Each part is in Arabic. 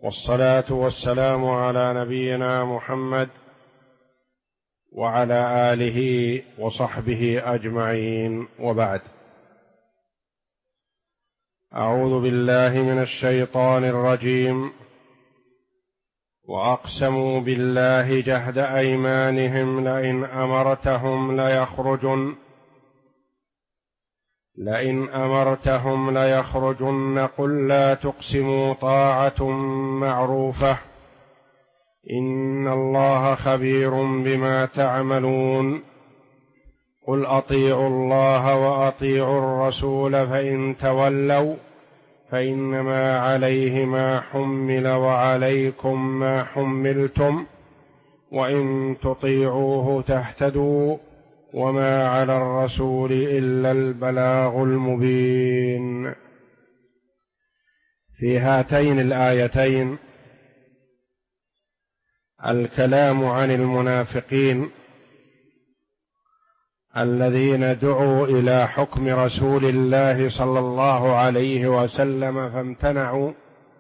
والصلاة والسلام على نبينا محمد وعلى آله وصحبه أجمعين، وبعد. أعوذ بالله من الشيطان الرجيم. وأقسموا بالله جهد أيمانهم لئن أمرتهم ليخرجن قل لا تقسموا طاعة معروفة إن الله خبير بما تعملون قل أطيعوا الله وأطيعوا الرسول فإن تولوا فإنما عليه ما حمل وعليكم ما حملتم وإن تطيعوه تهتدوا وما على الرسول إلا البلاغ المبين. في هاتين الآيتين الكلام عن المنافقين الذين دعوا إلى حكم رسول الله صلى الله عليه وسلم فامتنعوا،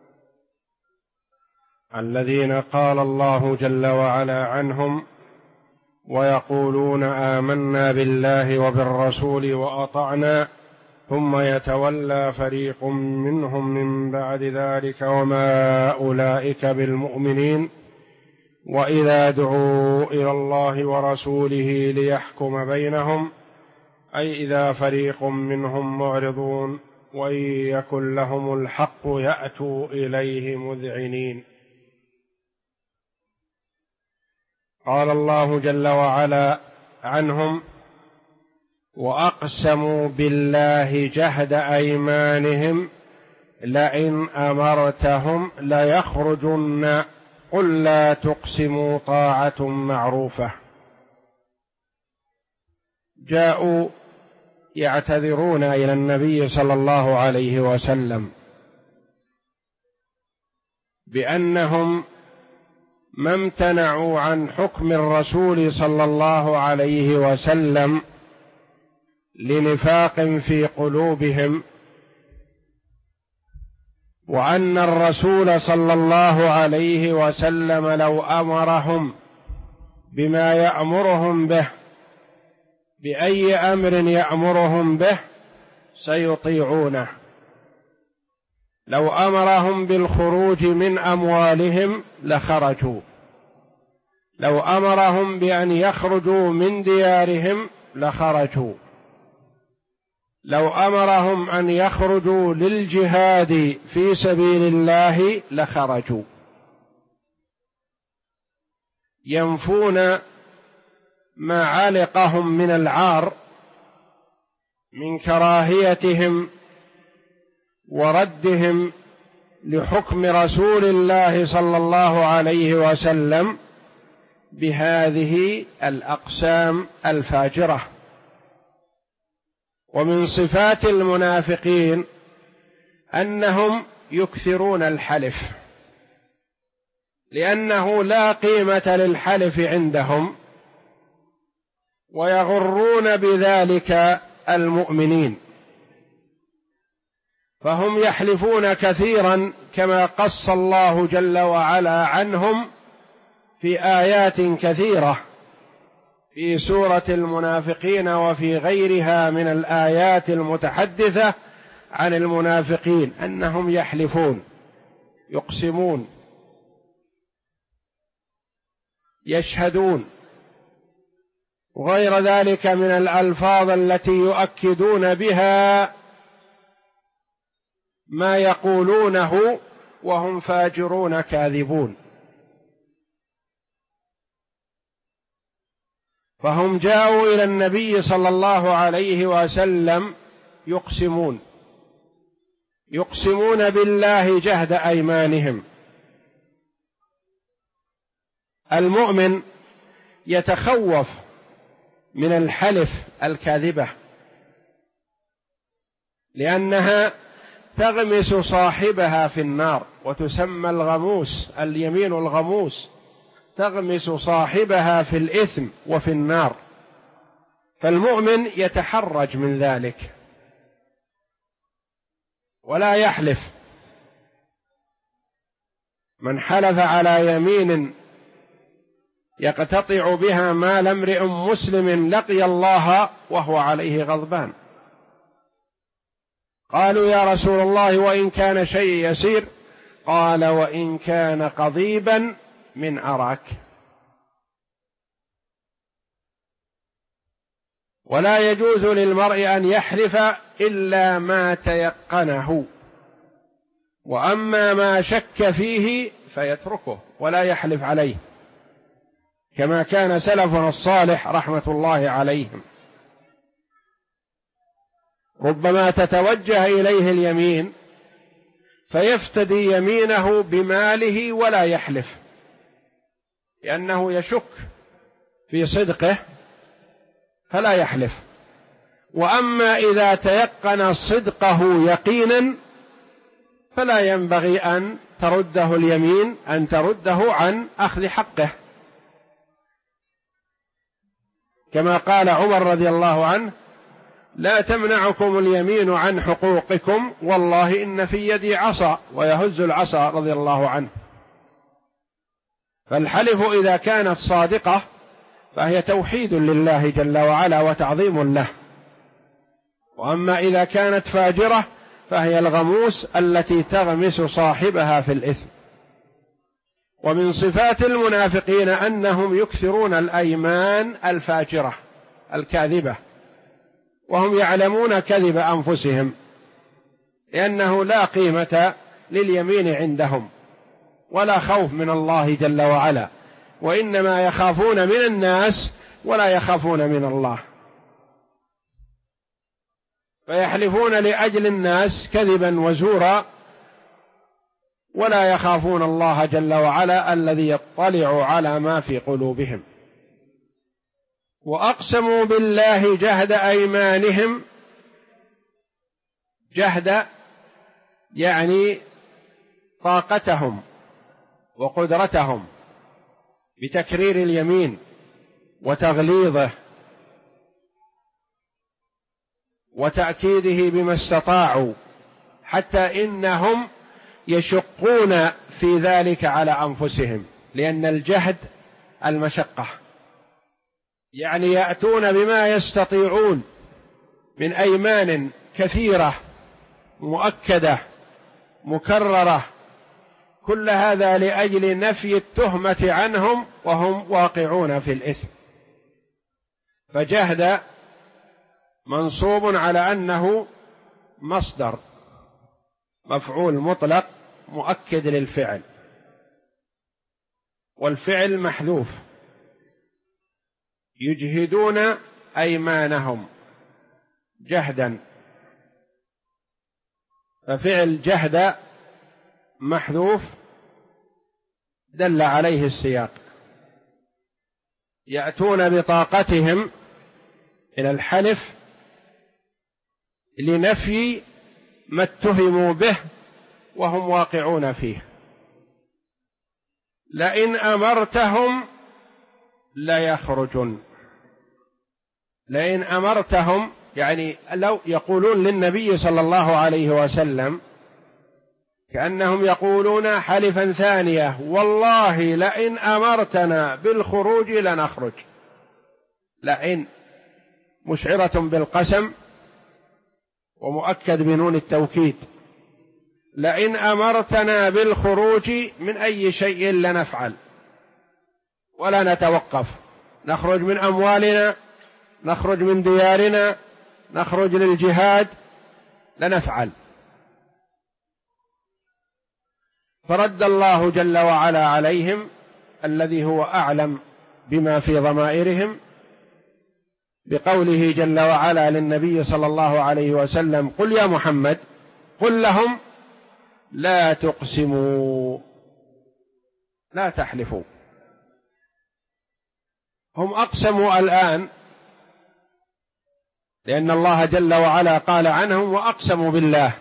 الذين قال الله جل وعلا عنهم: ويقولون آمنا بالله وبالرسول وأطعنا ثم يتولى فريق منهم من بعد ذلك وما أولئك بالمؤمنين وإذا دعوا إلى الله ورسوله ليحكم بينهم أي إذا فريق منهم معرضون وإن يكن لهم الحق يأتوا إليه مذعنين. قال الله جل وعلا عنهم: وأقسموا بالله جهد أيمانهم لئن أمرتهم ليخرجن قل لا تقسموا طاعة معروفة. جاءوا يعتذرون إلى النبي صلى الله عليه وسلم بأنهم ما امتنعوا عن حكم الرسول صلى الله عليه وسلم لنفاق في قلوبهم، وأن الرسول صلى الله عليه وسلم لو أمرهم بما يأمرهم به بأي أمر يأمرهم به سيطيعونه. لو أمرهم بالخروج من أموالهم لخرجوا، لو أمرهم بأن يخرجوا من ديارهم لخرجوا، لو أمرهم أن يخرجوا للجهاد في سبيل الله لخرجوا، ينفون ما علقهم من العار من كراهيتهم وردهم لحكم رسول الله صلى الله عليه وسلم بهذه الأقسام الفاجرة. ومن صفات المنافقين أنهم يكثرون الحلف، لأنه لا قيمة للحلف عندهم، ويغرون بذلك المؤمنين، فهم يحلفون كثيرا كما قص الله جل وعلا عنهم في آيات كثيرة في سورة المنافقين وفي غيرها من الآيات المتحدثة عن المنافقين أنهم يحلفون، يقسمون، يشهدون، وغير ذلك من الألفاظ التي يؤكدون بها ما يقولونه وهم فاجرون كاذبون. فهم جاءوا إلى النبي صلى الله عليه وسلم يقسمون بالله جهد أيمانهم. المؤمن يتخوف من الحلف الكاذبة، لأنها تغمس صاحبها في النار، وتسمى الغموس، اليمين الغموس، تغمس صاحبها في الإثم وفي النار. فالمؤمن يتحرج من ذلك ولا يحلف، من حلف على يمين يقتطع بها مال امرئ مسلم لقي الله وهو عليه غضبان. قالوا يا رسول الله وإن كان شيء يسير؟ قال وإن كان قضيبا من أراك. ولا يجوز للمرء أن يحلف إلا ما تيقنه، وأما ما شك فيه فيتركه ولا يحلف عليه، كما كان سلفنا الصالح رحمة الله عليهم. ربما تتوجه إليه اليمين فيفتدي يمينه بماله ولا يحلف، لأنه يشك في صدقه فلا يحلف. وأما إذا تيقن صدقه يقينا فلا ينبغي أن ترده اليمين، أن ترده عن أخذ حقه، كما قال عمر رضي الله عنه: لا تمنعكم اليمين عن حقوقكم، والله إن في يدي عصا، ويهز العصا رضي الله عنه. فالحلف إذا كانت صادقة فهي توحيد لله جل وعلا وتعظيم له، وأما إذا كانت فاجرة فهي الغموس التي تغمس صاحبها في الإثم. ومن صفات المنافقين أنهم يكثرون الأيمان الفاجرة الكاذبة، وهم يعلمون كذب أنفسهم، لأنه لا قيمة لليمين عندهم ولا خوف من الله جل وعلا، وإنما يخافون من الناس ولا يخافون من الله، فيحلفون لأجل الناس كذبا وزورا ولا يخافون الله جل وعلا الذي يطلع على ما في قلوبهم. وأقسموا بالله جهد أيمانهم، جهد يعني طاقتهم وقدرتهم بتكرير اليمين وتغليظه وتأكيده بما استطاعوا، حتى إنهم يشقون في ذلك على أنفسهم، لأن الجهد المشقة، يعني يأتون بما يستطيعون من أيمان كثيرة مؤكدة مكررة، كل هذا لأجل نفي التهمة عنهم وهم واقعون في الإثم. فجهد منصوب على أنه مصدر مفعول مطلق مؤكد للفعل، والفعل محذوف، يجهدون أيمانهم جهدا، ففعل جهد محذوف دل عليه السياق. يأتون بطاقتهم إلى الحلف لنفي ما اتهموا به وهم واقعون فيه. لئن أمرتهم ليخرجن، لئن أمرتهم يعني لو يقولون للنبي صلى الله عليه وسلم كأنهم يقولون حلفا ثانية: والله لئن أمرتنا بالخروج لنخرج. لئن مشعرة بالقسم ومؤكد بنون التوكيد، لئن أمرتنا بالخروج من أي شيء لنفعل ولا نتوقف، نخرج من أموالنا، نخرج من ديارنا، نخرج للجهاد، لنفعل. فرد الله جل وعلا عليهم الذي هو أعلم بما في ضمائرهم بقوله جل وعلا للنبي صلى الله عليه وسلم: قل يا محمد قل لهم لا تقسموا، لا تحلفوا. هم أقسموا الآن لأن الله جل وعلا قال عنهم وأقسموا بالله،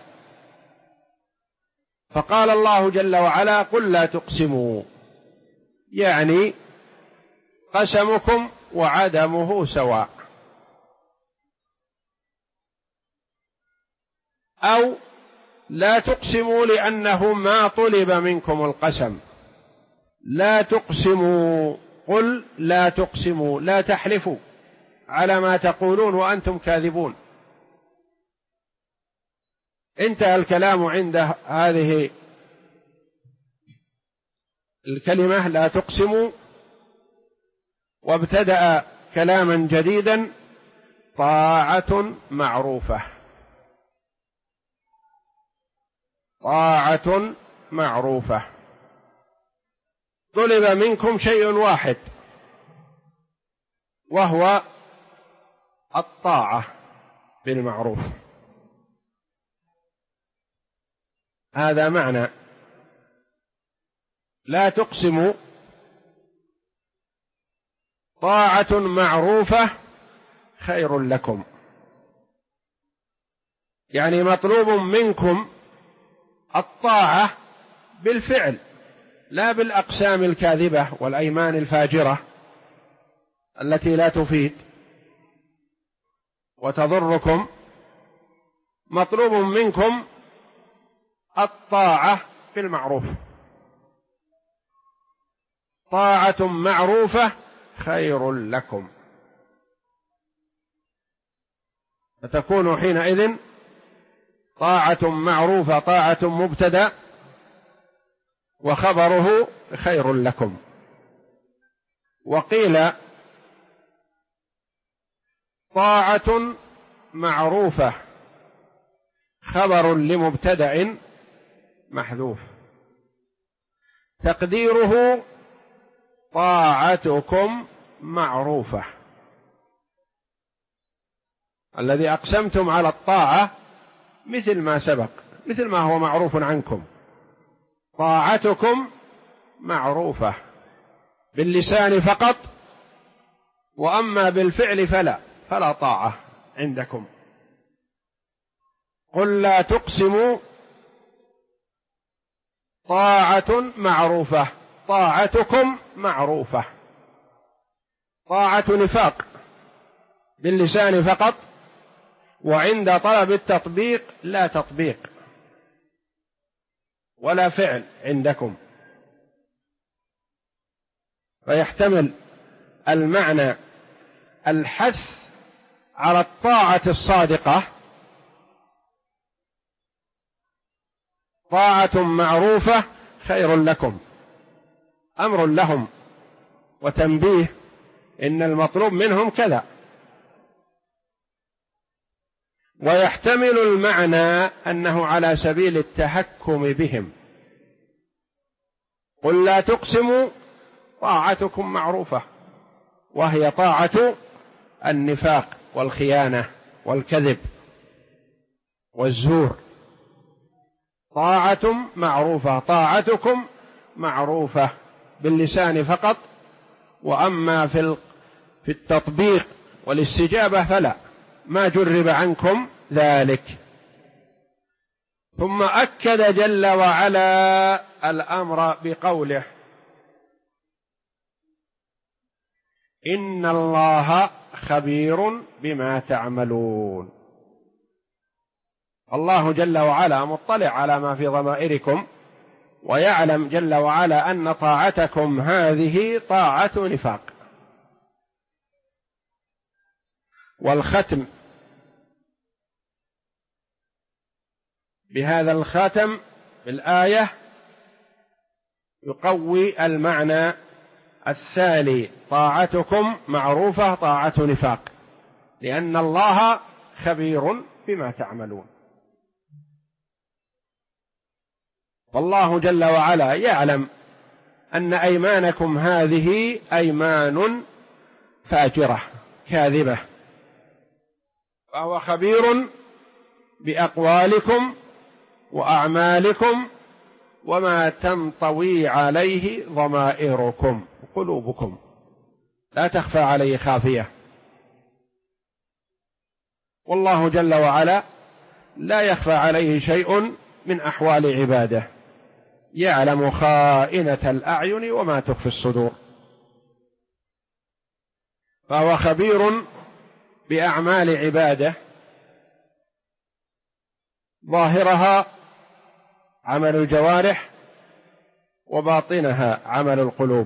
فقال الله جل وعلا: قل لا تقسموا، يعني قسمكم وعدمه سواء، أو لا تقسموا لأنه ما طلب منكم القسم، لا تقسموا، قل لا تقسموا، لا تحلفوا على ما تقولون وأنتم كاذبون. انتهى الكلام عند هذه الكلمة لا تقسموا، وابتدأ كلاما جديدا: طاعة معروفة. طاعة معروفة. طلب منكم شيء واحد وهو الطاعة بالمعروف. هذا معنى لا تقسموا، طاعة معروفة خير لكم. يعني مطلوب منكم الطاعة بالفعل، لا بالأقسام الكاذبة والأيمان الفاجرة التي لا تفيد وتضركم. مطلوب منكم الطاعة بالمعروف. طاعة معروفة خير لكم، فتكون حينئذ طاعة معروفة طاعة مبتدأ وخبره خير لكم. وقيل طاعة معروفة خبر لمبتدأ محذوف، تقديره طاعتكم معروفة. الذي أقسمتم على الطاعة مثل ما سبق، مثل ما هو معروف عنكم. طاعتكم معروفة باللسان فقط، وأما بالفعل فلا طاعة عندكم. قل لا تقسموا، طاعة معروفة، طاعتكم معروفة. طاعة نفاق باللسان فقط، وعند طلب التطبيق لا تطبيق ولا فعل عندكم. فيحتمل المعنى الحث على الطاعة الصادقة، طاعة معروفة خير لكم، أمر لهم وتنبيه إن المطلوب منهم كذا. ويحتمل المعنى أنه على سبيل التحكم بهم. قل لا تقسموا، طاعتكم معروفة، وهي طاعة النفاق والخيانة والكذب والزور. طاعة معروفة، طاعتكم معروفة باللسان فقط، وأما في التطبيق والاستجابة فلا، ما جرب عنكم ذلك. ثم أكد جل وعلا الأمر بقوله: إن الله خبير بما تعملون. الله جل وعلا مطلع على ما في ضمائركم، ويعلم جل وعلا أن طاعتكم هذه طاعة نفاق. والختم بهذا الخاتم بالآية يقوي المعنى الثاني: طاعتكم معروفة طاعة نفاق، لأن الله خبير بما تعملون. والله جل وعلا يعلم أن أيمانكم هذه أيمان فاجرة كاذبة، فهو خبير بأقوالكم وأعمالكم وما تنطوي عليه ضمائركم قلوبكم، لا تخفى عليه خافية. والله جل وعلا لا يخفى عليه شيء من أحوال عباده، يعلم خائنة الأعين وما تخفي الصدور. فهو خبير بأعمال عباده، ظاهرها عمل الجوارح وباطنها عمل القلوب.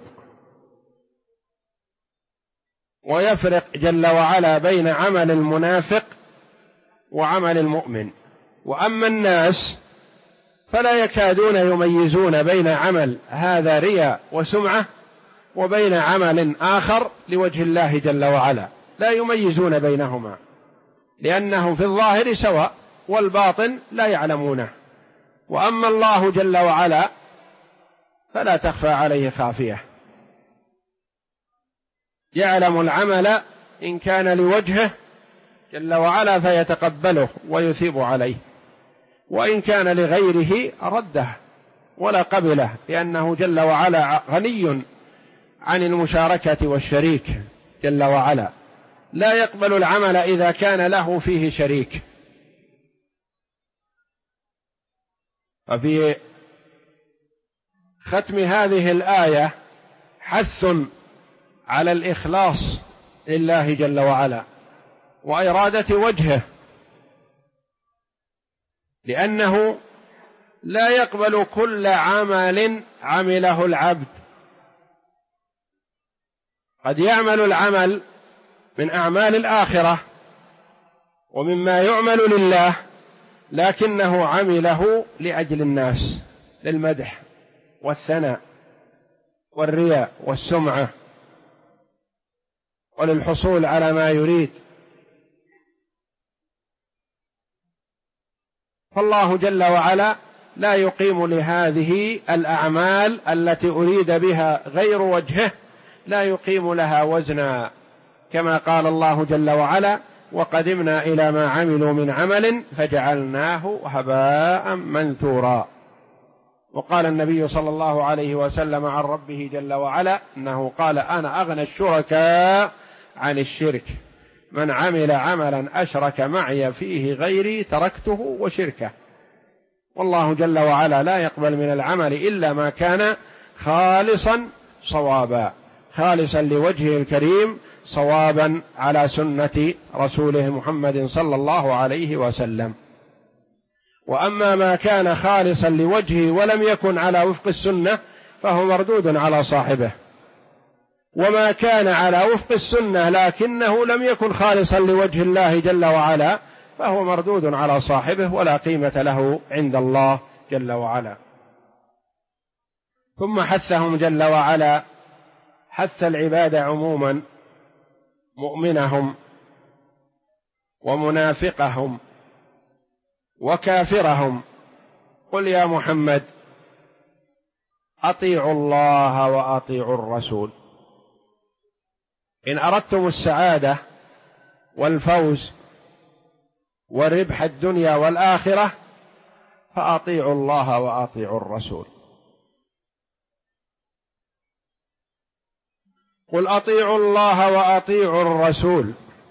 ويفرق جل وعلا بين عمل المنافق وعمل المؤمن. وأما الناس فلا يكادون يميزون بين عمل هذا رياء وسمعة وبين عمل آخر لوجه الله جل وعلا، لا يميزون بينهما، لأنه في الظاهر سواء والباطن لا يعلمونه. وأما الله جل وعلا فلا تخفى عليه خافية، يعلم العمل إن كان لوجهه جل وعلا فيتقبله ويثيب عليه، وإن كان لغيره رده ولا قبله، لأنه جل وعلا غني عن المشاركة والشريك جل وعلا، لا يقبل العمل إذا كان له فيه شريك. وفي ختم هذه الآية حث على الإخلاص لله جل وعلا وإرادة وجهه، لأنه لا يقبل كل عمل عمله العبد. قد يعمل العمل من أعمال الآخرة ومما يعمل لله، لكنه عمله لأجل الناس، للمدح والثناء والرياء والسمعة وللحصول على ما يريد. فالله جل وعلا لا يقيم لهذه الأعمال التي أريد بها غير وجهه، لا يقيم لها وزنا، كما قال الله جل وعلا: وقدمنا إلى ما عملوا من عمل فجعلناه هباء منثورا. وقال النبي صلى الله عليه وسلم عن ربه جل وعلا أنه قال: أنا أغنى الشركاء عن الشرك، من عمل عملا أشرك معي فيه غيري تركته وشركه. والله جل وعلا لا يقبل من العمل إلا ما كان خالصا صوابا، خالصا لوجهه الكريم، صوابا على سنة رسوله محمد صلى الله عليه وسلم. وأما ما كان خالصا لوجهه ولم يكن على وفق السنة فهو مردود على صاحبه، وما كان على وفق السنة لكنه لم يكن خالصا لوجه الله جل وعلا فهو مردود على صاحبه ولا قيمة له عند الله جل وعلا. ثم حثهم جل وعلا حث العباد عموما، مؤمنهم ومنافقهم وكافرهم: قل يا محمد أطيعوا الله وأطيعوا الرسول إن أردتم السعادة والفوز وربح الدنيا والآخرة، فأطيعوا الله وأطيعوا الرسول. قل أطيعوا الله وأطيعوا الرسول،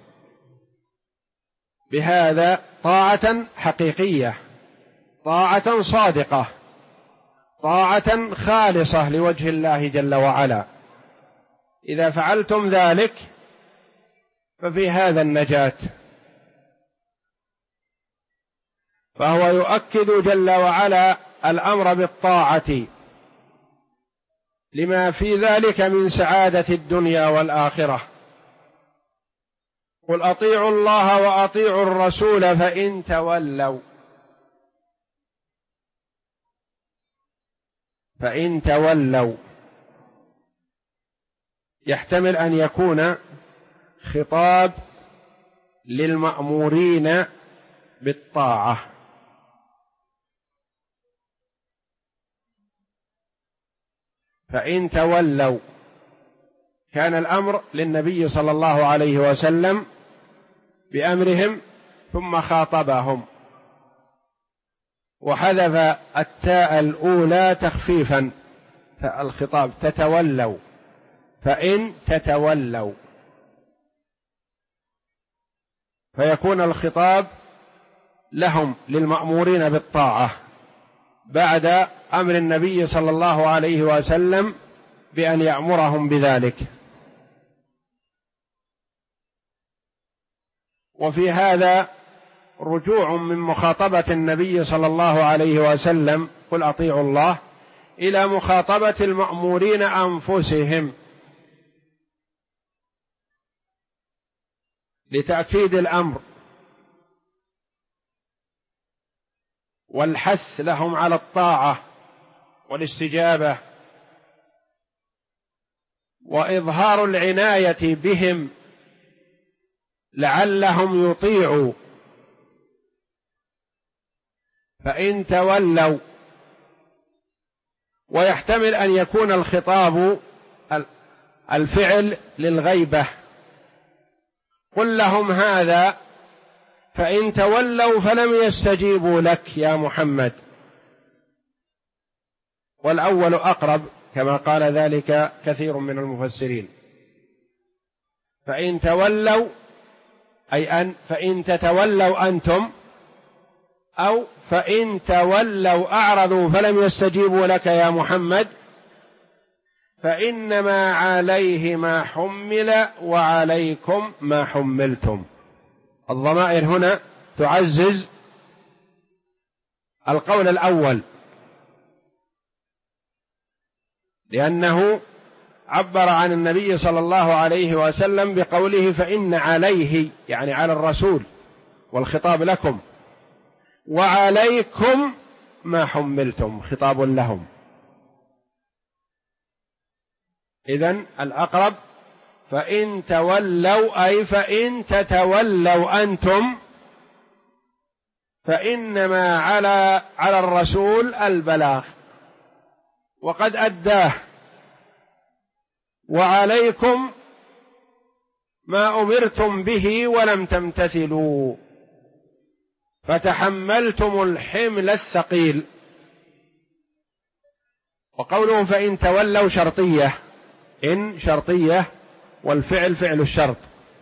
بهذا طاعة حقيقية، طاعة صادقة، طاعة خالصة لوجه الله جل وعلا. إذا فعلتم ذلك ففي هذا النجاة. فهو يؤكد جل وعلا الأمر بالطاعة لما في ذلك من سعادة الدنيا والآخرة. قل أطيعوا الله وأطيعوا الرسول فإن تولوا يحتمل أن يكون خطاب للمأمورين بالطاعة، فإن تولوا كان الأمر للنبي صلى الله عليه وسلم بأمرهم ثم خاطبهم، وحذف التاء الأولى تخفيفا، الخطاب تتولوا، فإن تتولوا، فيكون الخطاب لهم للمأمورين بالطاعة بعد أمر النبي صلى الله عليه وسلم بأن يأمرهم بذلك. وفي هذا رجوع من مخاطبة النبي صلى الله عليه وسلم: قل أطيعوا الله، إلى مخاطبة المأمورين أنفسهم لتأكيد الأمر والحث لهم على الطاعة والاستجابة، وإظهار العناية بهم لعلهم يطيعوا. فإن تولوا، ويحتمل أن يكون الخطاب الفعل للغيبة، قل لهم هذا، فإن تولوا فلم يستجيبوا لك يا محمد. والأول أقرب كما قال ذلك كثير من المفسرين. فإن تولوا أي فإن تتولوا أنتم، أو فإن تولوا أعرضوا فلم يستجيبوا لك يا محمد، فإنما عليه ما حمل وعليكم ما حملتم. الضمائر هنا تعزز القول الأول، لأنه عبر عن النبي صلى الله عليه وسلم بقوله فإن عليه، يعني على الرسول، والخطاب لكم، وعليكم ما حملتم، خطاب لهم. إذن الأقرب فإن تولوا أي فإن تتولوا أنتم، فإنما على الرسول البلاغ وقد أداه، وعليكم ما أمرتم به ولم تمتثلوا فتحملتم الحمل الثقيل. وقوله فإن تولوا شرطية، إن شرطية والفعل فعل الشرط،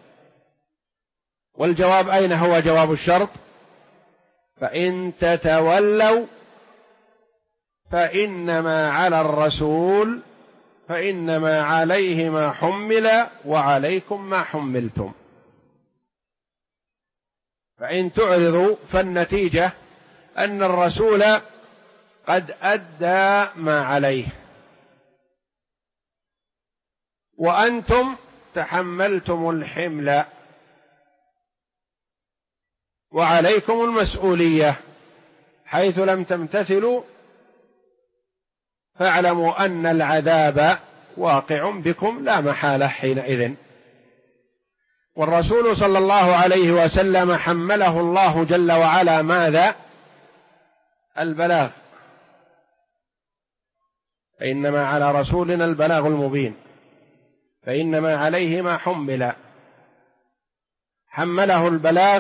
والجواب أين هو جواب الشرط؟ فإن تتولوا فإنما على الرسول، فإنما عليه ما حمل وعليكم ما حملتم. فإن تعرضوا فالنتيجة أن الرسول قد أدى ما عليه، وأنتم تحملتم الحمل وعليكم المسؤولية، حيث لم تمتثلوا فاعلموا أن العذاب واقع بكم لا محالة حينئذ. والرسول صلى الله عليه وسلم حمله الله جل وعلا ماذا؟ البلاغ، فإنما على رسولنا البلاغ المبين، فإنما عليه ما حمل، حمله البلاغ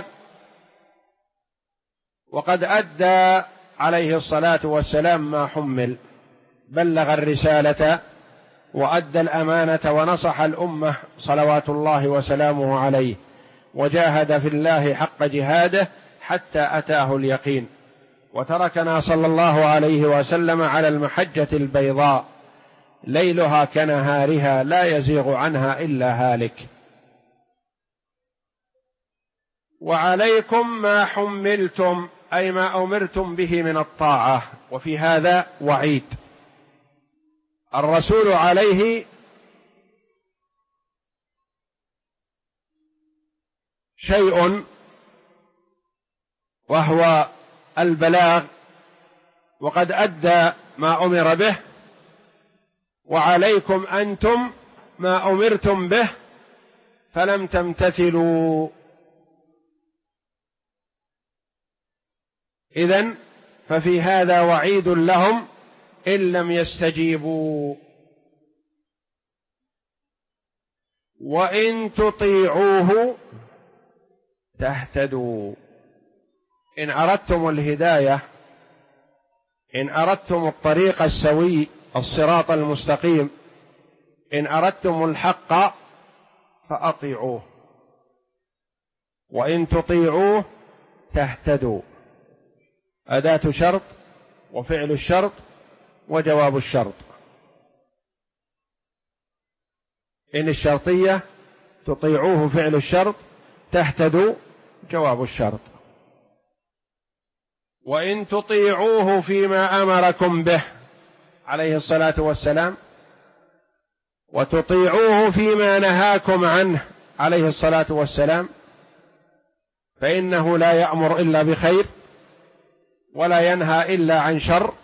وقد أدى عليه الصلاة والسلام ما حمل، بلغ الرسالة وأدى الأمانة ونصح الأمة صلوات الله وسلامه عليه، وجاهد في الله حق جهاده حتى أتاه اليقين، وتركنا صلى الله عليه وسلم على المحجة البيضاء ليلها كنهارها لا يزيغ عنها إلا هالك. وعليكم ما حملتم أي ما أمرتم به من الطاعة. وفي هذا وعيد، الرسول عليه شيء وهو البلاغ وقد أدى ما أمر به، وعليكم أنتم ما أمرتم به فلم تمتثلوا. إذن ففي هذا وعيد لهم إن لم يستجيبوا. وإن تطيعوه تهتدوا. إن أردتم الهداية، إن أردتم الطريق السوي الصراط المستقيم، إن أردتم الحق فأطيعوه، وإن تطيعوه تهتدوا. أداة شرط وفعل الشرط وجواب الشرط. إن الشرطية تطيعوه فعل الشرط، تهتدوا جواب الشرط. وإن تطيعوه فيما أمركم به عليه الصلاة والسلام وتطيعوه فيما نهاكم عنه عليه الصلاة والسلام، فإنه لا يأمر إلا بخير ولا ينهى إلا عن شر،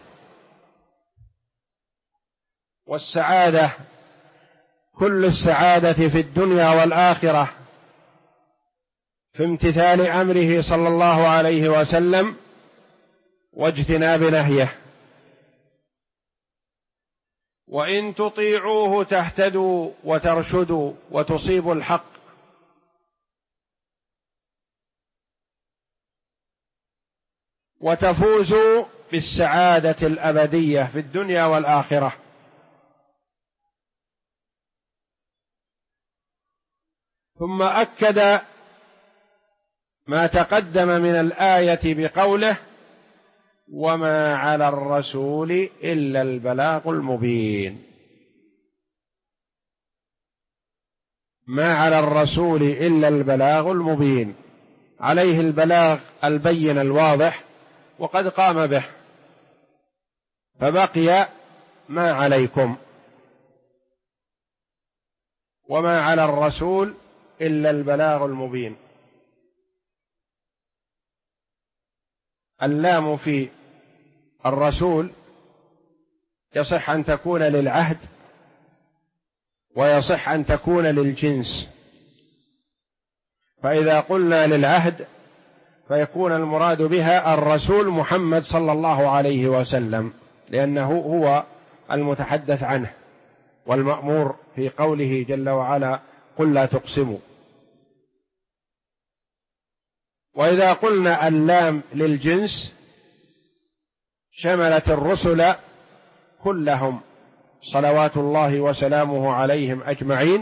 والسعادة كل السعادة في الدنيا والآخرة في امتثال أمره صلى الله عليه وسلم واجتناب نهيه. وإن تطيعوه تهتدوا وترشدوا وتصيبوا الحق. وتفوزوا بالسعادة الأبدية في الدنيا والآخرة. ثم أكد ما تقدم من الآية بقوله: وما على الرسول إلا البلاغ المبين. ما على الرسول إلا البلاغ المبين، عليه البلاغ البين الواضح وقد قام به، فبقي ما عليكم. وما على الرسول إلا البلاغ المبين. اللام في الرسول يصح أن تكون للعهد ويصح أن تكون للجنس، فإذا قلنا للعهد فيكون المراد بها الرسول محمد صلى الله عليه وسلم، لأنه هو المتحدث عنه والمأمور في قوله جل وعلا: قل لا تقسموا. وإذا قلنا اللام للجنس شملت الرسل كلهم صلوات الله وسلامه عليهم أجمعين،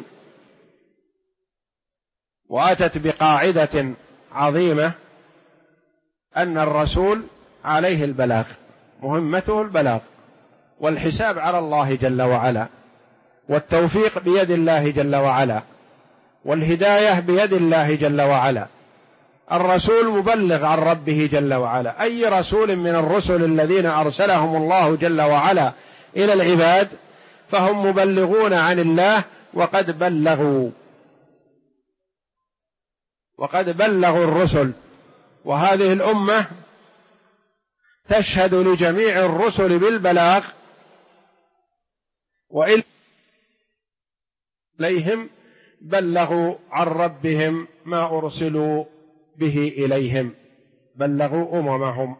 وأتت بقاعدة عظيمة أن الرسول عليه البلاغ، مهمته البلاغ، والحساب على الله جل وعلا، والتوفيق بيد الله جل وعلا، والهداية بيد الله جل وعلا. الرسول مبلغ عن ربه جل وعلا. أي رسول من الرسل الذين أرسلهم الله جل وعلا إلى العباد فهم مبلغون عن الله، وقد بلغوا الرسل. وهذه الأمة تشهد لجميع الرسل بالبلاغ، وإن إليهم بلغوا عن ربهم ما أرسلوا به إليهم، بلغوا أممهم.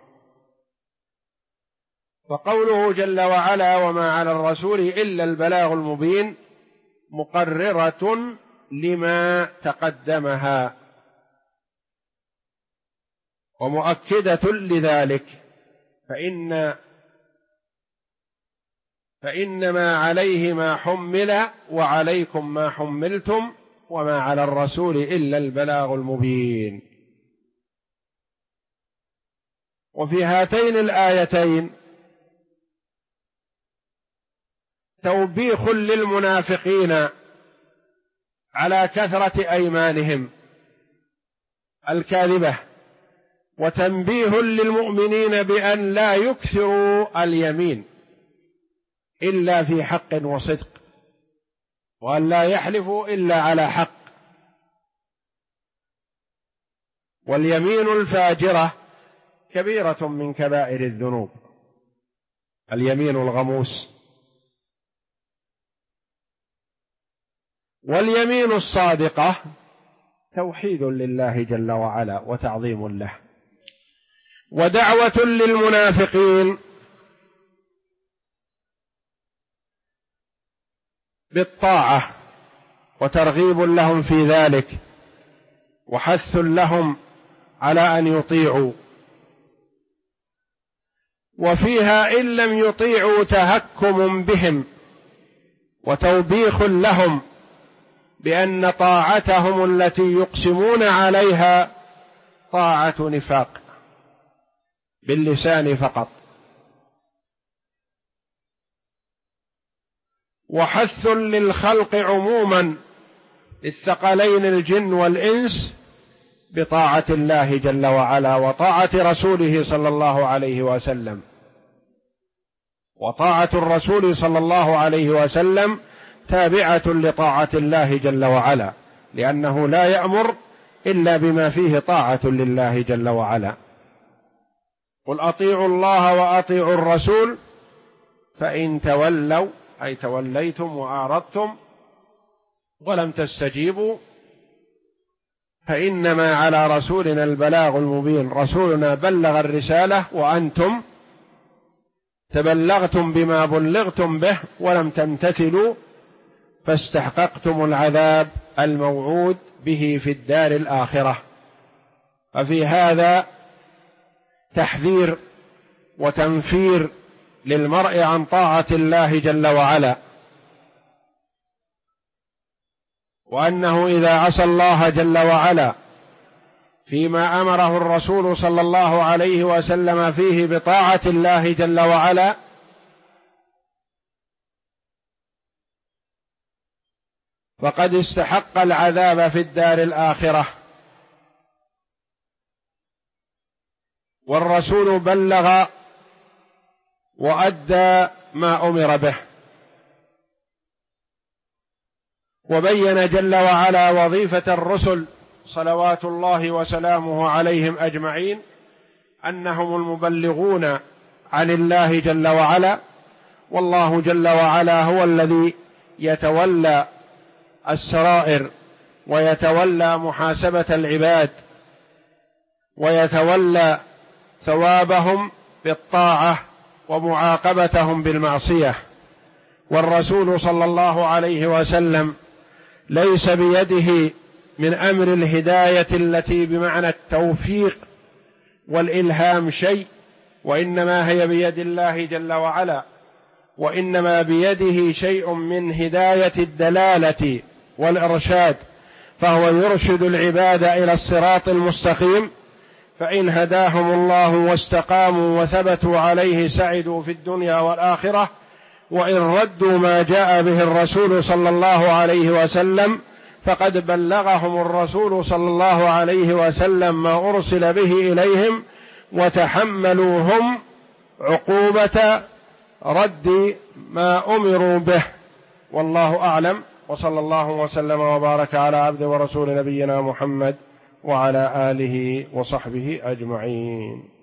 فقوله جل وعلا: وما على الرسول إلا البلاغ المبين، مقررة لما تقدمها ومؤكدة لذلك، فإنما عليه ما حمل وعليكم ما حملتم وما على الرسول إلا البلاغ المبين. وفي هاتين الآيتين توبيخ للمنافقين على كثرة أيمانهم الكاذبة، وتنبيه للمؤمنين بأن لا يكثروا اليمين إلا في حق وصدق، وأن لا يحلفوا إلا على حق. واليمين الفاجرة كبيرة من كبائر الذنوب، اليمين الغموس. واليمين الصادقة توحيد لله جل وعلا وتعظيم له، ودعوة للمنافقين بالطاعة وترغيب لهم في ذلك، وحث لهم على أن يطيعوا. وفيها إن لم يطيعوا تهكم بهم وتوبيخ لهم بأن طاعتهم التي يقسمون عليها طاعة نفاق باللسان فقط. وحث للخلق عموما للثقلين الجن والإنس بطاعة الله جل وعلا وطاعة رسوله صلى الله عليه وسلم. وطاعة الرسول صلى الله عليه وسلم تابعة لطاعة الله جل وعلا، لأنه لا يأمر إلا بما فيه طاعة لله جل وعلا. قل أطيعوا الله وأطيعوا الرسول فإن تولوا أي توليتم وأعرضتم ولم تستجيبوا فإنما على رسولنا البلاغ المبين. رسولنا بلغ الرسالة وأنتم تبلغتم بما بلغتم به ولم تمتثلوا فاستحققتم العذاب الموعود به في الدار الآخرة. ففي هذا تحذير وتنفير للمرء عن طاعة الله جل وعلا، وأنه إذا عصى الله جل وعلا فيما أمره الرسول صلى الله عليه وسلم فيه بطاعة الله جل وعلا فقد استحق العذاب في الدار الآخرة. والرسول بلغ وأدى ما أمر به، وبين جل وعلا وظيفة الرسل صلوات الله وسلامه عليهم أجمعين أنهم المبلغون عن الله جل وعلا، والله جل وعلا هو الذي يتولى السرائر ويتولى محاسبة العباد ويتولى ثوابهم بالطاعة ومعاقبتهم بالمعصية. والرسول صلى الله عليه وسلم ليس بيده من أمر الهداية التي بمعنى التوفيق والإلهام شيء، وإنما هي بيد الله جل وعلا، وإنما بيده شيء من هداية الدلالة والإرشاد، فهو يرشد العباد إلى الصراط المستقيم، فإن هداهم الله واستقاموا وثبتوا عليه سعدوا في الدنيا والآخرة، وإن ردوا ما جاء به الرسول صلى الله عليه وسلم فقد بلغهم الرسول صلى الله عليه وسلم ما أرسل به إليهم، وتحملوا هم عقوبة رد ما أمروا به. والله أعلم، وصلى الله وسلم وبارك على عبد ورسول نبينا محمد وعلى آله وصحبه أجمعين.